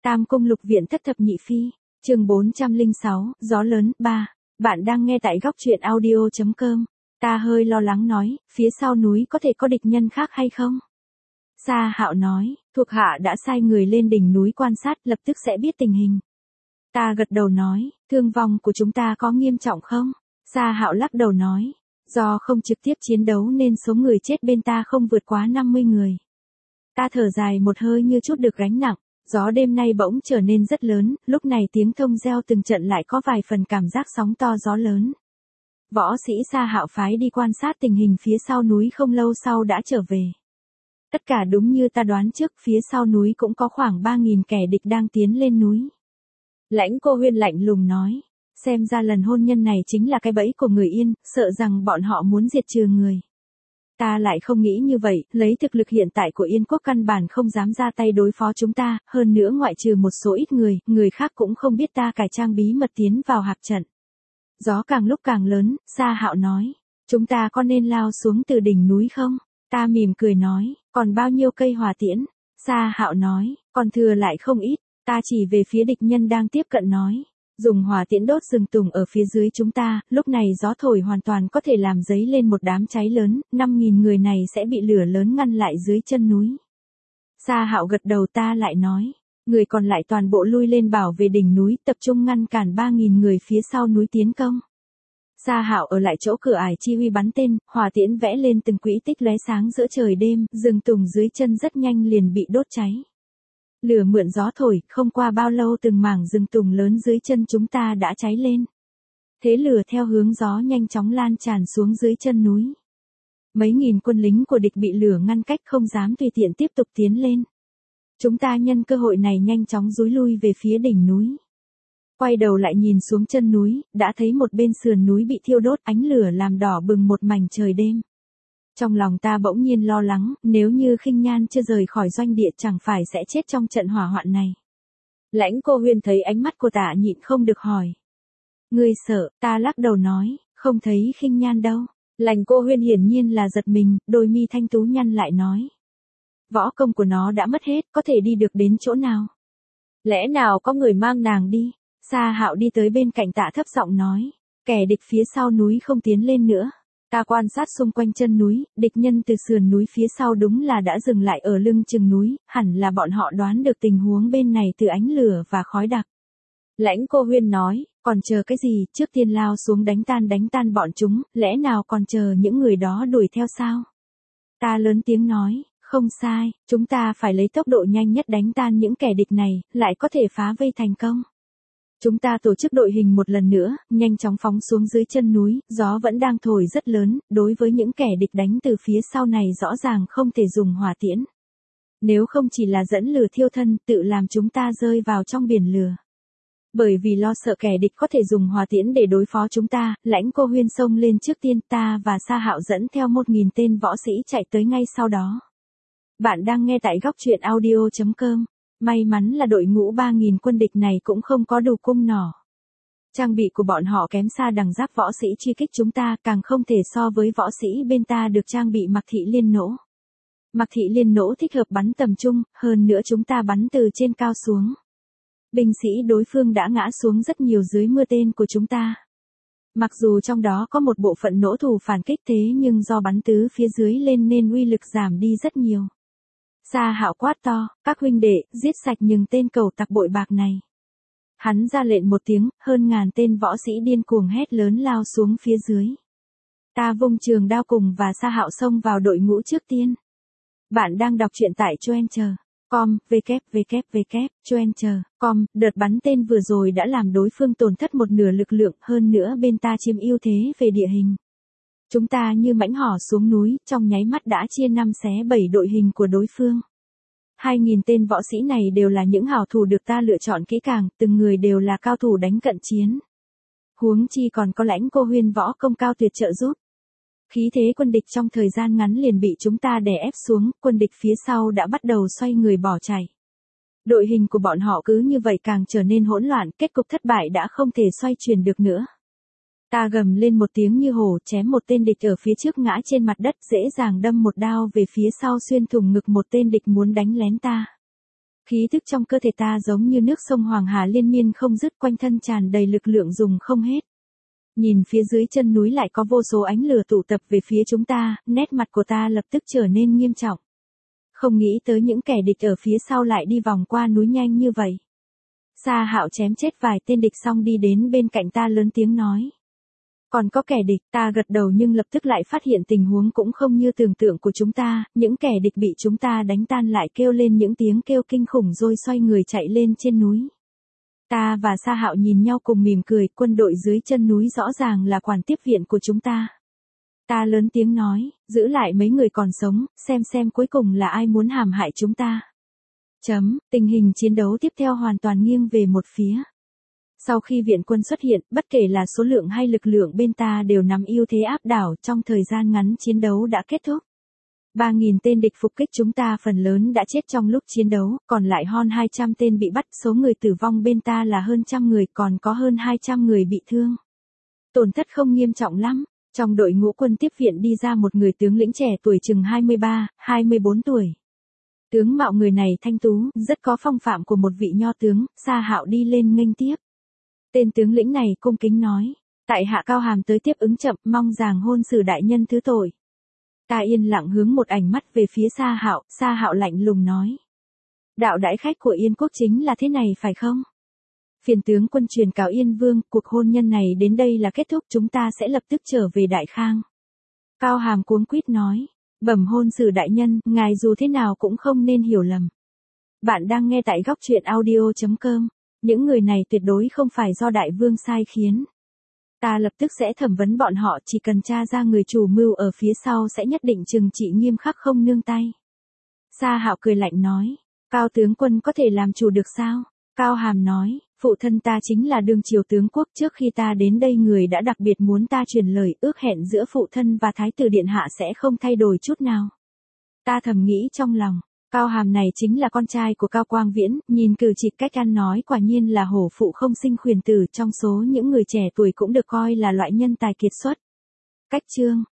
Tam Cung Lục Viện Thất Thập Nhị Phi, chương 406, Gió Lớn, 3. Bạn đang nghe tại góc truyện audio.com. Ta hơi lo lắng nói, phía sau núi có thể có địch nhân khác hay không? Sa Hạo nói, thuộc hạ đã sai người lên đỉnh núi quan sát, lập tức sẽ biết tình hình. Ta gật đầu nói, thương vong của chúng ta có nghiêm trọng không? Sa Hạo lắc đầu nói, do không trực tiếp chiến đấu nên số người chết bên ta không vượt quá 50 người. Ta thở dài một hơi như chút được gánh nặng. Gió đêm nay bỗng trở nên rất lớn, lúc này tiếng thông reo từng trận lại có vài phần cảm giác sóng to gió lớn. Võ sĩ Sa Hạo phái đi quan sát tình hình phía sau núi không lâu sau đã trở về. Tất cả đúng như ta đoán trước, phía sau núi cũng có khoảng 3.000 kẻ địch đang tiến lên núi. Lãnh Cô Huyên lạnh lùng nói, xem ra lần hôn nhân này chính là cái bẫy của người Yên, sợ rằng bọn họ muốn diệt trừ người. Ta lại không nghĩ như vậy, lấy thực lực hiện tại của Yên quốc căn bản không dám ra tay đối phó chúng ta, hơn nữa ngoại trừ một số ít người khác cũng không biết ta cải trang bí mật tiến vào hạp trận. Gió càng lúc càng lớn, Sa Hạo nói, chúng ta có nên lao xuống từ đỉnh núi không? Ta mỉm cười nói, còn bao nhiêu cây hỏa tiễn? Sa Hạo nói, còn thừa lại không ít. Ta chỉ về phía địch nhân đang tiếp cận nói, dùng hỏa tiễn đốt rừng tùng ở phía dưới chúng ta, lúc này gió thổi hoàn toàn có thể làm dấy lên một đám cháy lớn, 5.000 người này sẽ bị lửa lớn ngăn lại dưới chân núi. Sa Hạo gật đầu, ta lại nói, người còn lại toàn bộ lui lên bảo vệ đỉnh núi, tập trung ngăn cản 3.000 người phía sau núi tiến công. Sa Hạo ở lại chỗ cửa ải chi huy bắn tên, hỏa tiễn vẽ lên từng quỹ tích lóe sáng giữa trời đêm, rừng tùng dưới chân rất nhanh liền bị đốt cháy. Lửa mượn gió thổi, không qua bao lâu từng mảng rừng tùng lớn dưới chân chúng ta đã cháy lên. Thế lửa theo hướng gió nhanh chóng lan tràn xuống dưới chân núi. Mấy nghìn quân lính của địch bị lửa ngăn cách không dám tùy tiện tiếp tục tiến lên. Chúng ta nhân cơ hội này nhanh chóng dúi lui về phía đỉnh núi. Quay đầu lại nhìn xuống chân núi, đã thấy một bên sườn núi bị thiêu đốt, ánh lửa làm đỏ bừng một mảnh trời đêm. Trong lòng ta bỗng nhiên lo lắng, nếu như Khinh Nhan chưa rời khỏi doanh địa chẳng phải sẽ chết trong trận hỏa hoạn này. Lãnh Cô Huyên thấy ánh mắt của ta nhịn không được hỏi. Ngươi sợ? Ta lắc đầu nói, không thấy Khinh Nhan đâu. Lãnh Cô Huyên hiển nhiên là giật mình, đôi mi thanh tú nhăn lại nói. Võ công của nó đã mất hết, có thể đi được đến chỗ nào? Lẽ nào có người mang nàng đi? Sa Hạo đi tới bên cạnh Tạ thấp giọng nói, kẻ địch phía sau núi không tiến lên nữa. Ta quan sát xung quanh chân núi, địch nhân từ sườn núi phía sau đúng là đã dừng lại ở lưng chừng núi, hẳn là bọn họ đoán được tình huống bên này từ ánh lửa và khói đặc. Lãnh Cô Huyên nói, còn chờ cái gì, trước tiên lao xuống đánh tan bọn chúng, lẽ nào còn chờ những người đó đuổi theo sao? Ta lớn tiếng nói, không sai, chúng ta phải lấy tốc độ nhanh nhất đánh tan những kẻ địch này, lại có thể phá vây thành công. Chúng ta tổ chức đội hình một lần nữa, nhanh chóng phóng xuống dưới chân núi, gió vẫn đang thổi rất lớn, đối với những kẻ địch đánh từ phía sau này rõ ràng không thể dùng hỏa tiễn. Nếu không chỉ là dẫn lửa thiêu thân, tự làm chúng ta rơi vào trong biển lửa. Bởi vì lo sợ kẻ địch có thể dùng hỏa tiễn để đối phó chúng ta, Lãnh Cô Huyên xông lên trước tiên, ta và Sa Hạo dẫn theo 1.000 tên võ sĩ chạy tới ngay sau đó. Bạn đang nghe tại góc truyện audio.com. May mắn là đội ngũ 3.000 quân địch này cũng không có đủ cung nỏ. Trang bị của bọn họ kém xa đẳng giáp võ sĩ truy kích chúng ta, càng không thể so với võ sĩ bên ta được trang bị mặc thị liên nỗ. Mặc thị liên nỗ thích hợp bắn tầm trung, hơn nữa chúng ta bắn từ trên cao xuống. Binh sĩ đối phương đã ngã xuống rất nhiều dưới mưa tên của chúng ta. Mặc dù trong đó có một bộ phận nỗ thủ phản kích thế nhưng do bắn từ phía dưới lên nên uy lực giảm đi rất nhiều. Sa Hạo quát to, các huynh đệ, giết sạch những tên cẩu tặc bội bạc này. Hắn ra lệnh một tiếng, hơn ngàn tên võ sĩ điên cuồng hét lớn lao xuống phía dưới. Ta vung trường đao cùng và Sa Hạo xông vào đội ngũ trước tiên. Bạn đang đọc truyện tại Choencher.com, www.choencher.com, đợt bắn tên vừa rồi đã làm đối phương tổn thất một nửa lực lượng, hơn nữa bên ta chiếm ưu thế về địa hình. Chúng ta như mãnh hổ xuống núi, trong nháy mắt đã chia 5 xé 7 đội hình của đối phương. 2.000 tên võ sĩ này đều là những hảo thủ được ta lựa chọn kỹ càng, từng người đều là cao thủ đánh cận chiến. Huống chi còn có Lãnh Cô Huyên võ công cao tuyệt trợ giúp. Khí thế quân địch trong thời gian ngắn liền bị chúng ta đè ép xuống, quân địch phía sau đã bắt đầu xoay người bỏ chạy. Đội hình của bọn họ cứ như vậy càng trở nên hỗn loạn, kết cục thất bại đã không thể xoay chuyển được nữa. Ta gầm lên một tiếng như hổ, chém một tên địch ở phía trước ngã trên mặt đất, dễ dàng đâm một đao về phía sau xuyên thủng ngực một tên địch muốn đánh lén ta. Khí thức trong cơ thể ta giống như nước sông Hoàng Hà liên miên không dứt, quanh thân tràn đầy lực lượng dùng không hết. Nhìn phía dưới chân núi lại có vô số ánh lửa tụ tập về phía chúng ta, nét mặt của ta lập tức trở nên nghiêm trọng. Không nghĩ tới những kẻ địch ở phía sau lại đi vòng qua núi nhanh như vậy. Sa Hạo chém chết vài tên địch xong đi đến bên cạnh ta lớn tiếng nói. Còn có kẻ địch, ta gật đầu nhưng lập tức lại phát hiện tình huống cũng không như tưởng tượng của chúng ta, những kẻ địch bị chúng ta đánh tan lại kêu lên những tiếng kêu kinh khủng rồi xoay người chạy lên trên núi. Ta và Sa Hạo nhìn nhau cùng mỉm cười, quân đội dưới chân núi rõ ràng là quản tiếp viện của chúng ta. Ta lớn tiếng nói, giữ lại mấy người còn sống, xem cuối cùng là ai muốn hãm hại chúng ta. Tình hình chiến đấu tiếp theo hoàn toàn nghiêng về một phía. Sau khi viện quân xuất hiện, bất kể là số lượng hay lực lượng bên ta đều nắm ưu thế áp đảo, trong thời gian ngắn chiến đấu đã kết thúc. 3.000 tên địch phục kích chúng ta phần lớn đã chết trong lúc chiến đấu, còn lại hơn 200 tên bị bắt, số người tử vong bên ta là hơn 100 người, còn có hơn 200 người bị thương. Tổn thất không nghiêm trọng lắm. Trong đội ngũ quân tiếp viện đi ra một người tướng lĩnh trẻ tuổi chừng 23, 24 tuổi. Tướng mạo người này thanh tú, rất có phong phạm của một vị nho tướng. Sa Hạo đi lên nghênh tiếp. Tên tướng lĩnh này cung kính nói, tại hạ Cao Hàm tới tiếp ứng chậm, mong rằng hôn sử đại nhân thứ tội. Ta yên lặng hướng một ánh mắt về phía Sa Hạo lạnh lùng nói. Đạo đãi khách của Yên quốc chính là thế này phải không? Phiền tướng quân truyền cáo Yên Vương, cuộc hôn nhân này đến đây là kết thúc, chúng ta sẽ lập tức trở về Đại Khang. Cao Hàm cuống quýt nói, bẩm hôn sử đại nhân, ngài dù thế nào cũng không nên hiểu lầm. Bạn đang nghe tại góc truyện audio.com, những người này tuyệt đối không phải do đại vương sai khiến. Ta lập tức sẽ thẩm vấn bọn họ, chỉ cần tra ra người chủ mưu ở phía sau sẽ nhất định trừng trị nghiêm khắc không nương tay. Sa Hạo cười lạnh nói, Cao tướng quân có thể làm chủ được sao? Cao Hàm nói, phụ thân ta chính là đương triều tướng quốc, trước khi ta đến đây người đã đặc biệt muốn ta truyền lời, ước hẹn giữa phụ thân và thái tử điện hạ sẽ không thay đổi chút nào. Ta thầm nghĩ trong lòng, Cao Hàm này chính là con trai của Cao Quang Viễn, nhìn cử chỉ cách ăn nói quả nhiên là hổ phụ không sinh khuyển tử, trong số những người trẻ tuổi cũng được coi là loại nhân tài kiệt xuất. Cách chương